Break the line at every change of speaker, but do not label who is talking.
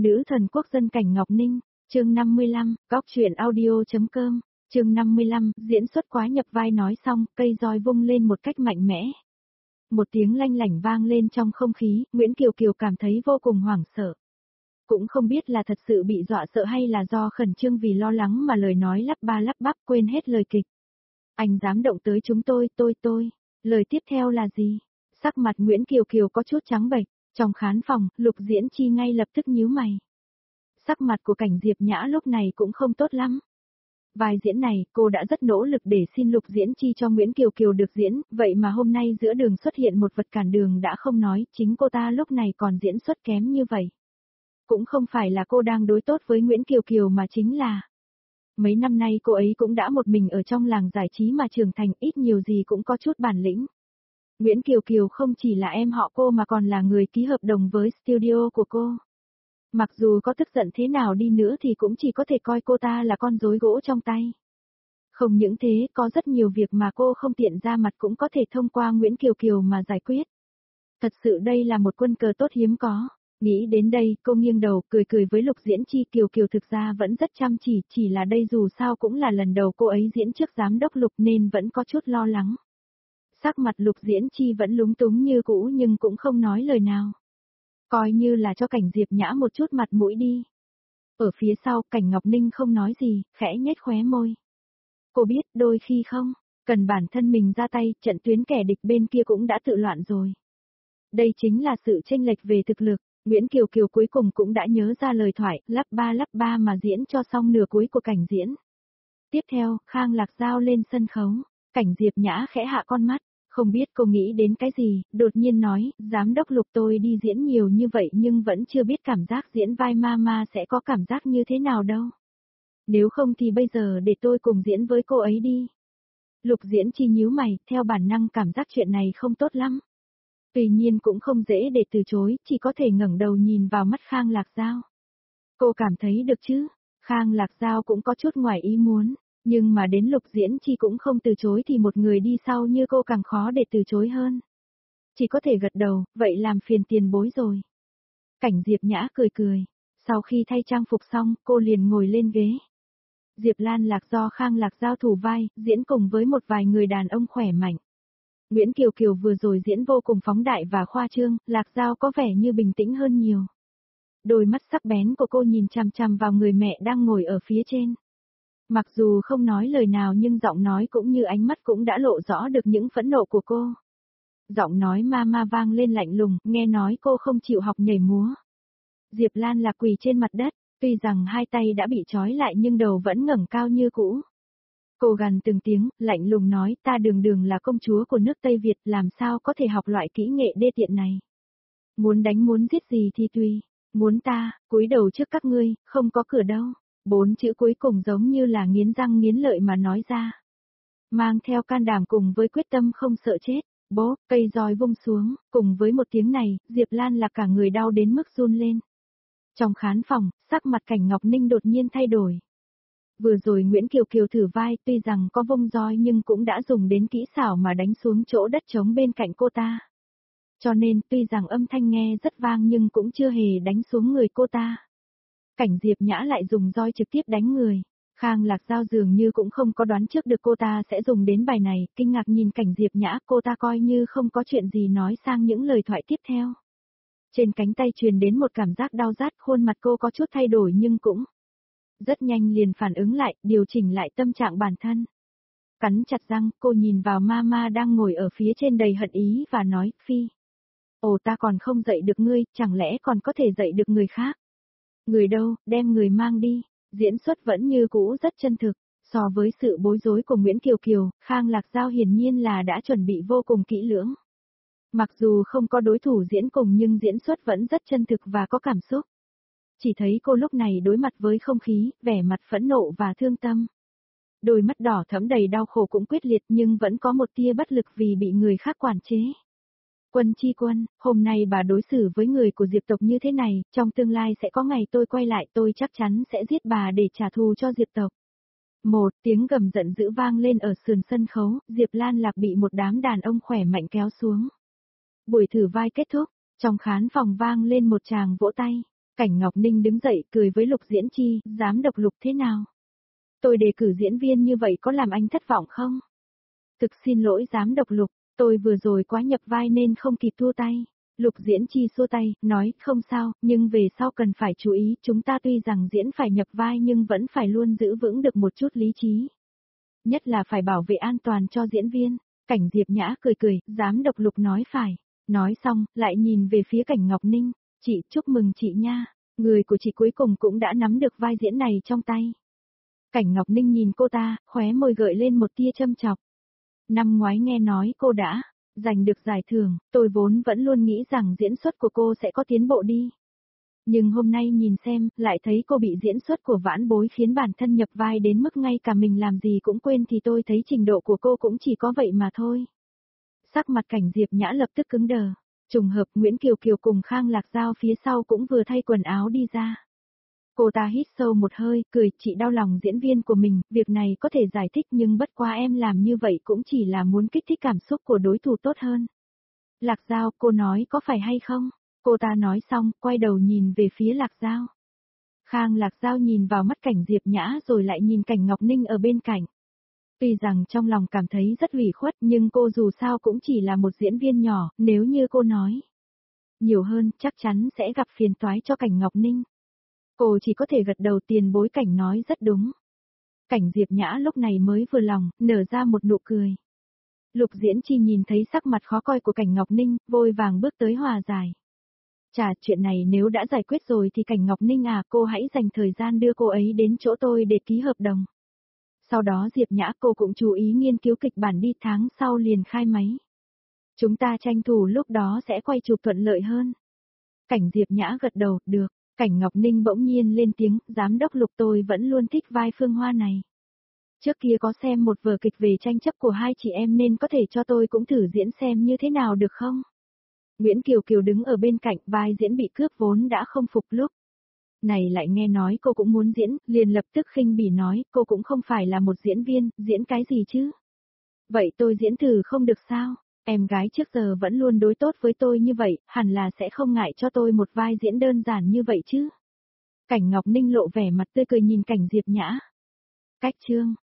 Nữ thần quốc dân Cảnh Ngọc Ninh, chương 55, Cóc truyện audio.com, chương 55, diễn xuất quá nhập vai nói xong, cây roi vung lên một cách mạnh mẽ. Một tiếng lanh lảnh vang lên trong không khí, Nguyễn Kiều Kiều cảm thấy vô cùng hoảng sợ. Cũng không biết là thật sự bị dọa sợ hay là do khẩn trương vì lo lắng mà lời nói lắp ba lắp bắp quên hết lời kịch. Anh dám động tới chúng tôi. Lời tiếp theo là gì? Sắc mặt Nguyễn Kiều Kiều có chút trắng bệch. Trong khán phòng, Lục Diễn Chi ngay lập tức nhíu mày. Sắc mặt của Cảnh Diệp Nhã lúc này cũng không tốt lắm. Vai diễn này, cô đã rất nỗ lực để xin Lục Diễn Chi cho Nguyễn Kiều Kiều được diễn, vậy mà hôm nay giữa đường xuất hiện một vật cản đường đã không nói, chính cô ta lúc này còn diễn xuất kém như vậy. Cũng không phải là cô đang đối tốt với Nguyễn Kiều Kiều mà chính là... Mấy năm nay cô ấy cũng đã một mình ở trong làng giải trí mà trưởng thành, ít nhiều gì cũng có chút bản lĩnh. Nguyễn Kiều Kiều không chỉ là em họ cô mà còn là người ký hợp đồng với studio của cô. Mặc dù có tức giận thế nào đi nữa thì cũng chỉ có thể coi cô ta là con rối gỗ trong tay. Không những thế, có rất nhiều việc mà cô không tiện ra mặt cũng có thể thông qua Nguyễn Kiều Kiều mà giải quyết. Thật sự đây là một quân cờ tốt hiếm có. Nghĩ đến đây, cô nghiêng đầu, cười với Lục Diễn Chi. Kiều Kiều thực ra vẫn rất chăm chỉ là đây dù sao cũng là lần đầu cô ấy diễn trước giám đốc Lục nên vẫn có chút lo lắng. Sắc mặt Lục Diễn Chi vẫn lúng túng như cũ nhưng cũng không nói lời nào. Coi như là cho Cảnh Diệp Nhã một chút mặt mũi đi. Ở phía sau, Cảnh Ngọc Ninh không nói gì, khẽ nhếch khóe môi. Cô biết, đôi khi không, cần bản thân mình ra tay, trận tuyến kẻ địch bên kia cũng đã tự loạn rồi. Đây chính là sự chênh lệch về thực lực. Nguyễn Kiều Kiều cuối cùng cũng đã nhớ ra lời thoại, lắp ba mà diễn cho xong nửa cuối của cảnh diễn. Tiếp theo, Khang Lạc Giao lên sân khấu, Cảnh Diệp Nhã khẽ hạ con mắt, không biết cô nghĩ đến cái gì, đột nhiên nói, giám đốc Lục tôi đi diễn nhiều như vậy nhưng vẫn chưa biết cảm giác diễn vai mama sẽ có cảm giác như thế nào đâu. Nếu không thì bây giờ để tôi cùng diễn với cô ấy đi. Lục Diễn Chi nhíu mày, theo bản năng cảm giác chuyện này không tốt lắm. Tuy nhiên cũng không dễ để từ chối, chỉ có thể ngẩng đầu nhìn vào mắt Khang Lạc Giao. Cô cảm thấy được chứ? Khang Lạc Giao cũng có chút ngoài ý muốn, nhưng mà đến Lục Diễn Chi cũng không từ chối thì một người đi sau như cô càng khó để từ chối hơn. Chỉ có thể gật đầu, vậy làm phiền tiền bối rồi. Cảnh Diệp Nhã cười. Sau khi thay trang phục xong, cô liền ngồi lên ghế. Diệp Lan Lạc do Khang Lạc Giao thủ vai, diễn cùng với một vài người đàn ông khỏe mạnh. Nguyễn Kiều Kiều vừa rồi diễn vô cùng phóng đại và khoa trương, Lạc Giao có vẻ như bình tĩnh hơn nhiều. Đôi mắt sắc bén của cô nhìn chằm chằm vào người mẹ đang ngồi ở phía trên. Mặc dù không nói lời nào nhưng giọng nói cũng như ánh mắt cũng đã lộ rõ được những phẫn nộ của cô. Giọng nói mama vang lên lạnh lùng, nghe nói cô không chịu học nhảy múa. Diệp Lan Lạc quỳ trên mặt đất, tuy rằng hai tay đã bị trói lại nhưng đầu vẫn ngẩng cao như cũ. Cô gằn từng tiếng, lạnh lùng nói, ta đường là công chúa của nước Tây Việt, làm sao có thể học loại kỹ nghệ đê tiện này. Muốn đánh muốn giết gì thì tùy, muốn ta, cúi đầu trước các ngươi, không có cửa đâu. 4 chữ cuối cùng giống như là nghiến răng nghiến lợi mà nói ra. Mang theo can đảm cùng với quyết tâm không sợ chết, bố, cây roi vung xuống, cùng với một tiếng này, Diệp Lan là cả người đau đến mức run lên. Trong khán phòng, sắc mặt Cảnh Ngọc Ninh đột nhiên thay đổi. Vừa rồi Nguyễn Kiều Kiều thử vai tuy rằng có vung roi nhưng cũng đã dùng đến kỹ xảo mà đánh xuống chỗ đất trống bên cạnh cô ta. Cho nên tuy rằng âm thanh nghe rất vang nhưng cũng chưa hề đánh xuống người cô ta. Cảnh Diệp Nhã lại dùng roi trực tiếp đánh người. Khang Lạc Giao dường như cũng không có đoán trước được cô ta sẽ dùng đến bài này, kinh ngạc nhìn Cảnh Diệp Nhã, cô ta coi như không có chuyện gì nói sang những lời thoại tiếp theo. Trên cánh tay truyền đến một cảm giác đau rát, khuôn mặt cô có chút thay đổi nhưng cũng rất nhanh liền phản ứng lại, điều chỉnh lại tâm trạng bản thân. Cắn chặt răng, cô nhìn vào mama đang ngồi ở phía trên đầy hận ý và nói, Phi. Ồ ta còn không dạy được ngươi, chẳng lẽ còn có thể dạy được người khác? Người đâu, đem người mang đi. Diễn xuất vẫn như cũ rất chân thực, so với sự bối rối của Nguyễn Kiều Kiều, Khang Lạc Giao hiển nhiên là đã chuẩn bị vô cùng kỹ lưỡng. Mặc dù không có đối thủ diễn cùng nhưng diễn xuất vẫn rất chân thực và có cảm xúc. Chỉ thấy cô lúc này đối mặt với không khí, vẻ mặt phẫn nộ và thương tâm. Đôi mắt đỏ thẫm đầy đau khổ cũng quyết liệt nhưng vẫn có một tia bất lực vì bị người khác quản chế. Quân Chi Quân, hôm nay bà đối xử với người của Diệp tộc như thế này, trong tương lai sẽ có ngày tôi quay lại tôi chắc chắn sẽ giết bà để trả thù cho Diệp tộc. Một tiếng gầm giận dữ vang lên ở sườn sân khấu, Diệp Lan Lạc bị một đám đàn ông khỏe mạnh kéo xuống. Buổi thử vai kết thúc, trong khán phòng vang lên một tràng vỗ tay. Cảnh Ngọc Ninh đứng dậy cười với Lục Diễn Chi, giám đốc Lục thế nào? Tôi đề cử diễn viên như vậy có làm anh thất vọng không? Thực xin lỗi giám đốc Lục, tôi vừa rồi quá nhập vai nên không kịp thua tay. Lục Diễn Chi xua tay, nói, không sao, nhưng về sau cần phải chú ý, chúng ta tuy rằng diễn phải nhập vai nhưng vẫn phải luôn giữ vững được một chút lý trí. Nhất là phải bảo vệ an toàn cho diễn viên. Cảnh Diệp Nhã cười cười, giám đốc Lục nói phải. Nói xong, lại nhìn về phía Cảnh Ngọc Ninh, chị chúc mừng chị nha, người của chị cuối cùng cũng đã nắm được vai diễn này trong tay. Cảnh Ngọc Ninh nhìn cô ta, khóe môi gợi lên một tia châm chọc. Năm ngoái nghe nói cô đã giành được giải thưởng, tôi vốn vẫn luôn nghĩ rằng diễn xuất của cô sẽ có tiến bộ đi. Nhưng hôm nay nhìn xem, lại thấy cô bị diễn xuất của Vãn Bối khiến bản thân nhập vai đến mức ngay cả mình làm gì cũng quên thì tôi thấy trình độ của cô cũng chỉ có vậy mà thôi. Sắc mặt Cảnh Diệp Nhã lập tức cứng đờ. Trùng hợp Nguyễn Kiều Kiều cùng Khang Lạc Giao phía sau cũng vừa thay quần áo đi ra. Cô ta hít sâu một hơi, cười, chị đau lòng diễn viên của mình, việc này có thể giải thích nhưng bất quá em làm như vậy cũng chỉ là muốn kích thích cảm xúc của đối thủ tốt hơn. Lạc Giao, cô nói có phải hay không? Cô ta nói xong, quay đầu nhìn về phía Lạc Giao. Khang Lạc Giao nhìn vào mắt Cảnh Diệp Nhã rồi lại nhìn Cảnh Ngọc Ninh ở bên cạnh. Tuy rằng trong lòng cảm thấy rất ủy khuất nhưng cô dù sao cũng chỉ là một diễn viên nhỏ, nếu như cô nói nhiều hơn chắc chắn sẽ gặp phiền toái cho Cảnh Ngọc Ninh. Cô chỉ có thể gật đầu, tiền bối Cảnh nói rất đúng. Cảnh Diệp Nhã lúc này mới vừa lòng, nở ra một nụ cười. Lục Diễn Chi nhìn thấy sắc mặt khó coi của Cảnh Ngọc Ninh, vội vàng bước tới hòa giải. Chà, chuyện này nếu đã giải quyết rồi thì Cảnh Ngọc Ninh à, cô hãy dành thời gian đưa cô ấy đến chỗ tôi để ký hợp đồng. Sau đó Diệp Nhã cô cũng chú ý nghiên cứu kịch bản đi, tháng sau liền khai máy. Chúng ta tranh thủ lúc đó sẽ quay chụp thuận lợi hơn. Cảnh Diệp Nhã gật đầu, được. Cảnh Ngọc Ninh bỗng nhiên lên tiếng, giám đốc Lục tôi vẫn luôn thích vai Phương Hoa này. Trước kia có xem một vở kịch về tranh chấp của hai chị em nên có thể cho tôi cũng thử diễn xem như thế nào được không? Nguyễn Kiều Kiều đứng ở bên cạnh, vai diễn bị cướp vốn đã không phục lúc này lại nghe nói cô cũng muốn diễn, liền lập tức khinh bỉ nói, cô cũng không phải là một diễn viên, diễn cái gì chứ? Vậy tôi diễn thử không được sao? Em gái trước giờ vẫn luôn đối tốt với tôi như vậy, hẳn là sẽ không ngại cho tôi một vai diễn đơn giản như vậy chứ? Cảnh Ngọc Ninh lộ vẻ mặt tươi cười nhìn Cảnh Diệp Nhã. Cách chương